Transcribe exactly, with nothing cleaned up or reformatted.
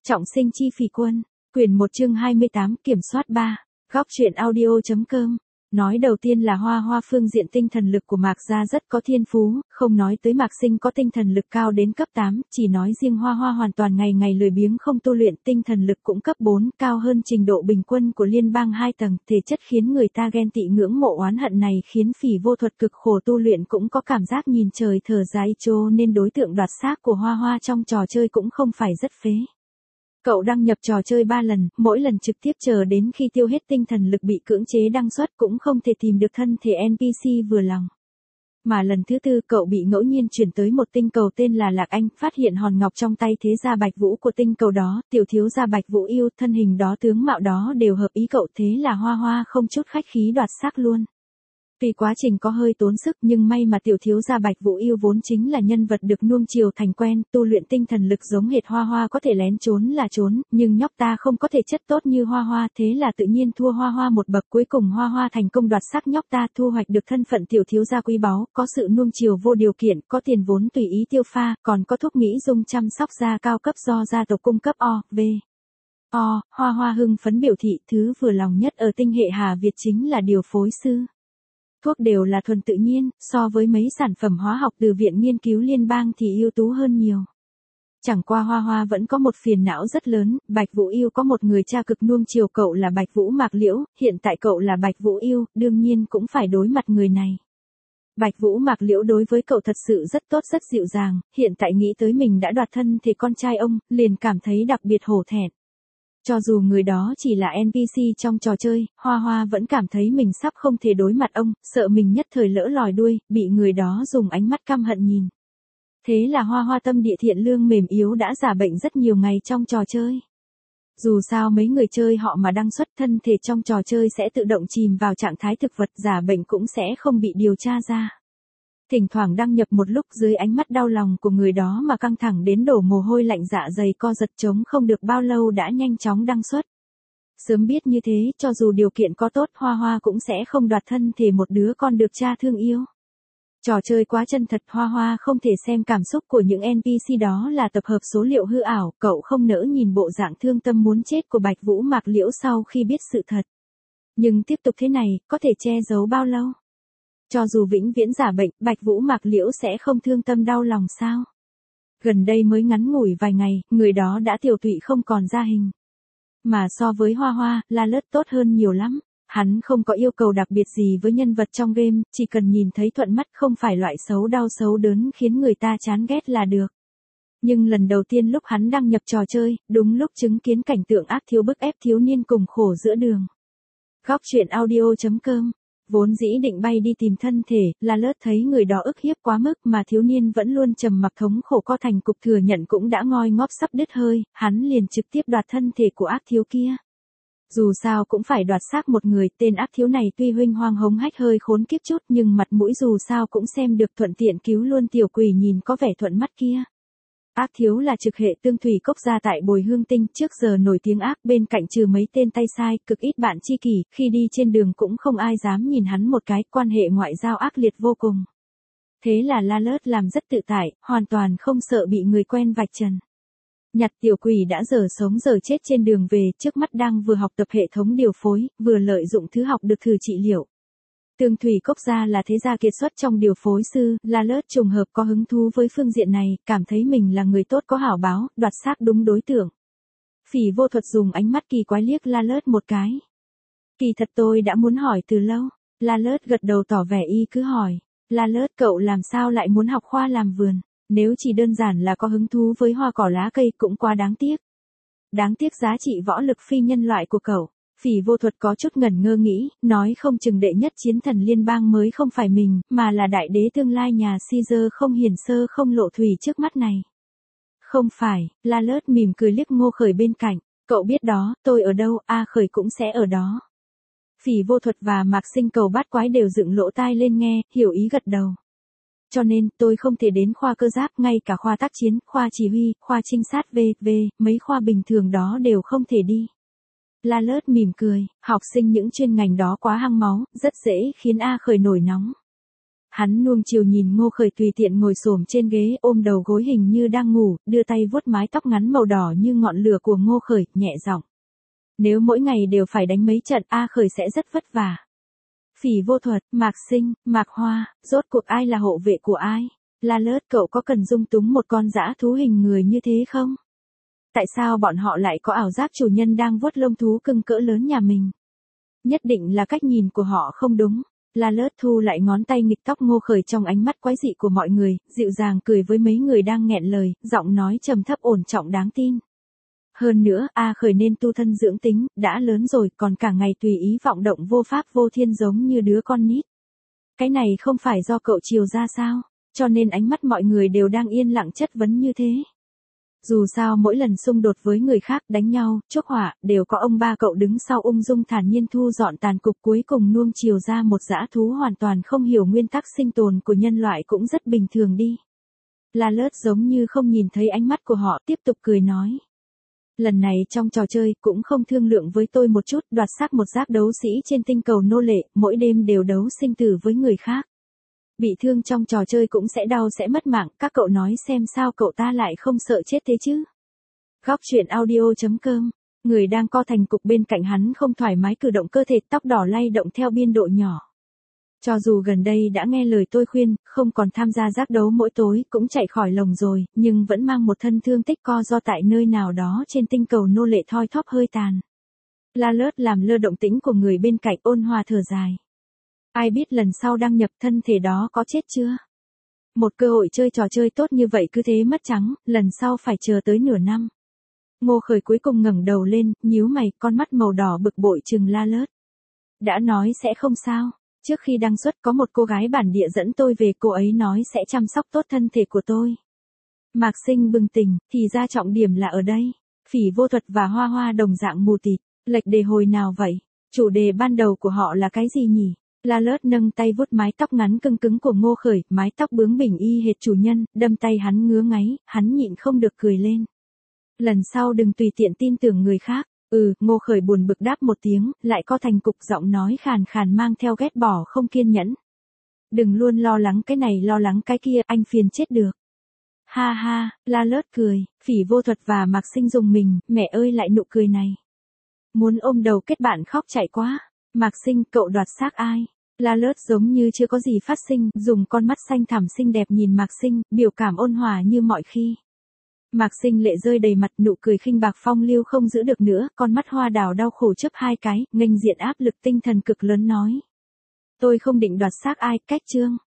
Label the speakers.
Speaker 1: Trọng sinh chi phỉ quân, quyển một chương hai mươi tám, kiểm soát ba, góc truyện audio.com. Nói đầu tiên là Hoa Hoa phương diện tinh thần lực của Mạc Gia rất có thiên phú, không nói tới Mạc Sinh có tinh thần lực cao đến cấp tám, chỉ nói riêng Hoa Hoa hoàn toàn ngày ngày lười biếng không tu luyện, tinh thần lực cũng cấp bốn, cao hơn trình độ bình quân của liên bang hai tầng, thể chất khiến người ta ghen tị ngưỡng mộ oán hận này khiến Phỉ Vô Thuật cực khổ tu luyện cũng có cảm giác nhìn trời thở dài trô nên đối tượng đoạt xác của Hoa Hoa trong trò chơi cũng không phải rất phế. Cậu đăng nhập trò chơi ba lần, mỗi lần trực tiếp chờ đến khi tiêu hết tinh thần lực bị cưỡng chế đăng xuất cũng không thể tìm được thân thể en pê xê vừa lòng. Mà lần thứ tư cậu bị ngẫu nhiên chuyển tới một tinh cầu tên là Lạc Anh, phát hiện hòn ngọc trong tay thế gia Bạch Vũ của tinh cầu đó, tiểu thiếu gia Bạch Vũ yêu, thân hình đó tướng mạo đó đều hợp ý cậu, thế là Hoa Hoa không chút khách khí đoạt xác luôn. Vì quá trình có hơi tốn sức nhưng may mà tiểu thiếu gia Bạch Vũ yêu vốn chính là nhân vật được nuông chiều thành quen, tu luyện tinh thần lực giống hệt Hoa Hoa có thể lén trốn là trốn, nhưng nhóc ta không có thể chất tốt như Hoa Hoa, thế là tự nhiên thua Hoa Hoa một bậc. Cuối cùng Hoa Hoa thành công đoạt xác nhóc ta, thu hoạch được thân phận tiểu thiếu gia quý báu, có sự nuông chiều vô điều kiện, có tiền vốn tùy ý tiêu pha, còn có thuốc mỹ dung chăm sóc da cao cấp do gia tộc cung cấp o, v. O, Hoa Hoa hưng phấn biểu thị thứ vừa lòng nhất ở tinh hệ Hà Việt chính là điều phối sư. Thuốc đều là thuần tự nhiên, so với mấy sản phẩm hóa học từ Viện Nghiên cứu Liên bang thì ưu tú hơn nhiều. Chẳng qua Hoa Hoa vẫn có một phiền não rất lớn, Bạch Vũ yêu có một người cha cực nuông chiều cậu là Bạch Vũ Mạc Liễu, hiện tại cậu là Bạch Vũ yêu, đương nhiên cũng phải đối mặt người này. Bạch Vũ Mạc Liễu đối với cậu thật sự rất tốt rất dịu dàng, hiện tại nghĩ tới mình đã đoạt thân thì con trai ông, liền cảm thấy đặc biệt hổ thẹn. Cho dù người đó chỉ là en pê xê trong trò chơi, Hoa Hoa vẫn cảm thấy mình sắp không thể đối mặt ông, sợ mình nhất thời lỡ lòi đuôi, bị người đó dùng ánh mắt căm hận nhìn. Thế là Hoa Hoa tâm địa thiện lương mềm yếu đã giả bệnh rất nhiều ngày trong trò chơi. Dù sao mấy người chơi họ mà đăng xuất thân thể trong trò chơi sẽ tự động chìm vào trạng thái thực vật, giả bệnh cũng sẽ không bị điều tra ra. Thỉnh thoảng đăng nhập một lúc dưới ánh mắt đau lòng của người đó mà căng thẳng đến đổ mồ hôi lạnh, dạ dày co giật, chống không được bao lâu đã nhanh chóng đăng xuất. Sớm biết như thế, cho dù điều kiện có tốt Hoa Hoa cũng sẽ không đoạt thân thể một đứa con được cha thương yêu. Trò chơi quá chân thật, Hoa Hoa không thể xem cảm xúc của những en pê xê đó là tập hợp số liệu hư ảo, cậu không nỡ nhìn bộ dạng thương tâm muốn chết của Bạch Vũ Mạc Liễu sau khi biết sự thật. Nhưng tiếp tục thế này, có thể che giấu bao lâu? Cho dù vĩnh viễn giả bệnh, Bạch Vũ Mạc Liễu sẽ không thương tâm đau lòng sao? Gần đây mới ngắn ngủi vài ngày, người đó đã tiểu tụy không còn ra hình. Mà so với Hoa Hoa, La Lất tốt hơn nhiều lắm. Hắn không có yêu cầu đặc biệt gì với nhân vật trong game, chỉ cần nhìn thấy thuận mắt, không phải loại xấu đau xấu đớn khiến người ta chán ghét là được. Nhưng lần đầu tiên lúc hắn đăng nhập trò chơi, đúng lúc chứng kiến cảnh tượng ác thiếu bức ép thiếu niên cùng khổ giữa đường. Góc truyện audio.com. Vốn dĩ định bay đi tìm thân thể, La Lất thấy người đó ức hiếp quá mức mà thiếu niên vẫn luôn trầm mặc thống khổ co thành cục thừa nhận cũng đã ngoi ngóp sắp đứt hơi, hắn liền trực tiếp đoạt thân thể của ác thiếu kia. Dù sao cũng phải đoạt xác một người, tên ác thiếu này tuy huynh hoang hống hách hơi khốn kiếp chút nhưng mặt mũi dù sao cũng xem được, thuận tiện cứu luôn tiểu quỷ nhìn có vẻ thuận mắt kia. Ác thiếu là trực hệ tương thủy cốc gia tại Bồi Hương Tinh, trước giờ nổi tiếng ác, bên cạnh trừ mấy tên tay sai, cực ít bạn tri kỷ, khi đi trên đường cũng không ai dám nhìn hắn một cái, quan hệ ngoại giao ác liệt vô cùng. Thế là La Lất làm rất tự tại, hoàn toàn không sợ bị người quen vạch trần. Nhặt tiểu quỷ đã giờ sống giờ chết trên đường về, trước mắt đang vừa học tập hệ thống điều phối, vừa lợi dụng thứ học được thử trị liệu. Tương Thủy Cốc gia là thế gia kiệt xuất trong điều phối sư, La Lất trùng hợp có hứng thú với phương diện này, cảm thấy mình là người tốt có hảo báo, đoạt xác đúng đối tượng. Phỉ Vô Thuật dùng ánh mắt kỳ quái liếc La Lất một cái. Kỳ thật tôi đã muốn hỏi từ lâu. La Lất gật đầu tỏ vẻ y cứ hỏi. La Lất, cậu làm sao lại muốn học khoa làm vườn? Nếu chỉ đơn giản là có hứng thú với hoa cỏ lá cây cũng quá đáng tiếc. Đáng tiếc giá trị võ lực phi nhân loại của cậu. Phỉ Vô Thuật có chút ngẩn ngơ nghĩ, nói không chừng đệ nhất chiến thần liên bang mới không phải mình, mà là đại đế tương lai nhà Caesar không hiền sơ không lộ thủy trước mắt này. Không phải, La Lất mỉm cười liếc Ngô Khởi bên cạnh, cậu biết đó, tôi ở đâu, A Khởi cũng sẽ ở đó. Phỉ Vô Thuật và Mạc Sinh Cầu Bát Quái đều dựng lỗ tai lên nghe, hiểu ý gật đầu. Cho nên, tôi không thể đến khoa cơ giáp, ngay cả khoa tác chiến, khoa chỉ huy, khoa trinh sát vân vân, mấy khoa bình thường đó đều không thể đi. La Lất mỉm cười, học sinh những chuyên ngành đó quá hăng máu, rất dễ khiến A Khởi nổi nóng. Hắn nuông chiều nhìn Ngô Khởi tùy tiện ngồi xổm trên ghế ôm đầu gối hình như đang ngủ, đưa tay vuốt mái tóc ngắn màu đỏ như ngọn lửa của Ngô Khởi, nhẹ giọng. Nếu mỗi ngày đều phải đánh mấy trận A Khởi sẽ rất vất vả. Phỉ Vô Thuật, Mạc Sinh, Mạc Hoa, rốt cuộc ai là hộ vệ của ai? La Lớt, cậu có cần dung túng một con dã thú hình người như thế không? Tại sao bọn họ lại có ảo giác chủ nhân đang vuốt lông thú cưng cỡ lớn nhà mình? Nhất định là cách nhìn của họ không đúng. La Lớt thu lại ngón tay nghịch tóc Ngô Khởi trong ánh mắt quái dị của mọi người, dịu dàng cười với mấy người đang nghẹn lời, giọng nói trầm thấp ổn trọng đáng tin. Hơn nữa, A Khởi nên tu thân dưỡng tính, đã lớn rồi còn cả ngày tùy ý vọng động vô pháp vô thiên giống như đứa con nít. Cái này không phải do cậu chiều ra sao, cho nên ánh mắt mọi người đều đang yên lặng chất vấn như thế. Dù sao mỗi lần xung đột với người khác, đánh nhau, chốc hỏa, đều có ông ba cậu đứng sau ung dung thản nhiên thu dọn tàn cục, cuối cùng nuông chiều ra một dã thú hoàn toàn không hiểu nguyên tắc sinh tồn của nhân loại cũng rất bình thường đi. La Lớt giống như không nhìn thấy ánh mắt của họ, tiếp tục cười nói. Lần này trong trò chơi cũng không thương lượng với tôi một chút, đoạt xác một giác đấu sĩ trên tinh cầu nô lệ, mỗi đêm đều đấu sinh tử với người khác. Bị thương trong trò chơi cũng sẽ đau sẽ mất mạng, các cậu nói xem sao cậu ta lại không sợ chết thế chứ? Góc truyện audio chấm com, người đang co thành cục bên cạnh hắn không thoải mái cử động cơ thể, tóc đỏ lay động theo biên độ nhỏ. Cho dù gần đây đã nghe lời tôi khuyên, không còn tham gia giác đấu mỗi tối, cũng chạy khỏi lồng rồi, nhưng vẫn mang một thân thương tích co do tại nơi nào đó trên tinh cầu nô lệ thoi thóp hơi tàn. La Lớt làm lơ động tĩnh của người bên cạnh, ôn hòa thở dài. Ai biết lần sau đăng nhập thân thể đó có chết chưa? Một cơ hội chơi trò chơi tốt như vậy cứ thế mất trắng, lần sau phải chờ tới nửa năm. Ngô Khởi cuối cùng ngẩng đầu lên, nhíu mày, con mắt màu đỏ bực bội trừng La Lớt. Đã nói sẽ không sao, trước khi đăng xuất có một cô gái bản địa dẫn tôi về, cô ấy nói sẽ chăm sóc tốt thân thể của tôi. Mạc Sinh bừng tỉnh, thì ra trọng điểm là ở đây. Phỉ Vô Thuật và Hoa Hoa đồng dạng mù tịt, lệch đề hồi nào vậy? Chủ đề ban đầu của họ là cái gì nhỉ? La Lớt nâng tay vuốt mái tóc ngắn cưng cứng của Ngô Khởi, mái tóc bướng bỉnh y hệt chủ nhân, đâm tay hắn ngứa ngáy, hắn nhịn không được cười lên. Lần sau đừng tùy tiện tin tưởng người khác. Ừ, Ngô Khởi buồn bực đáp một tiếng, lại co thành cục, giọng nói khàn khàn mang theo ghét bỏ không kiên nhẫn. Đừng luôn lo lắng cái này lo lắng cái kia, anh phiền chết được. Ha ha, La Lớt cười, Phỉ Vô Thuật và Mạc Sinh dùng mình, mẹ ơi lại nụ cười này. Muốn ôm đầu kết bạn khóc chạy quá. Mạc Sinh, cậu đoạt xác ai? La Lớt giống như chưa có gì phát sinh, dùng con mắt xanh thẳm xinh đẹp nhìn Mạc Sinh, biểu cảm ôn hòa như mọi khi. Mạc Sinh lệ rơi đầy mặt, nụ cười khinh bạc phong lưu không giữ được nữa, con mắt hoa đào đau khổ chớp hai cái, nghênh diện áp lực tinh thần cực lớn nói. Tôi không định đoạt xác ai, cách chương.